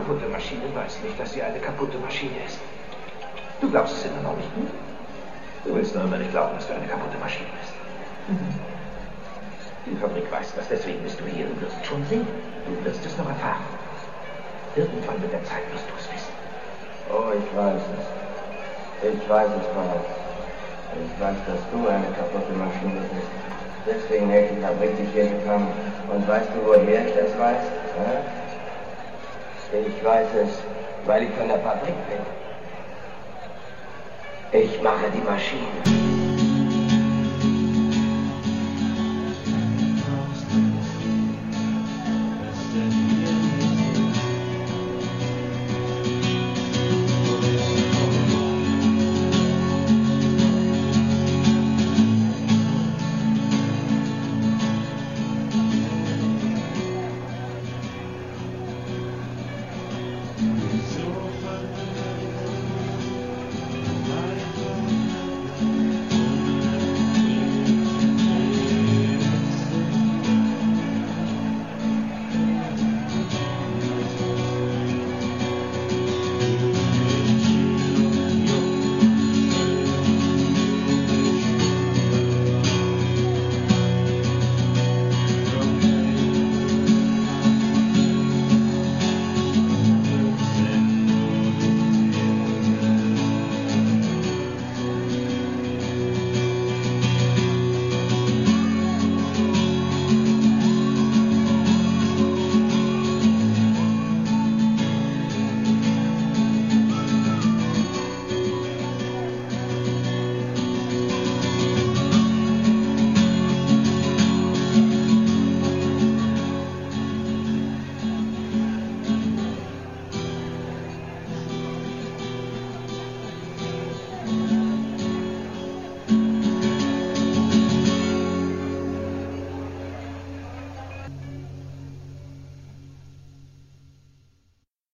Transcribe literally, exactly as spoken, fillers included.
kaputte Maschine weiß nicht, dass sie eine kaputte Maschine ist. Du glaubst es immer noch nicht, hm? Du willst nur immer nicht glauben, dass du eine kaputte Maschine bist. Mhm. Die Fabrik weiß das, deswegen bist du hier. Du wirst schon sehen. Du wirst es noch erfahren. Irgendwann mit der Zeit wirst du es wissen. Oh, ich weiß es. Ich weiß es bereits. Ich weiß, dass du eine kaputte Maschine bist. Deswegen hält die Fabrik dich hier gefangen. Und weißt du, woher ich das weiß? Ja? Ich weiß es, weil ich von der Fabrik bin. Ich mache die Maschinen.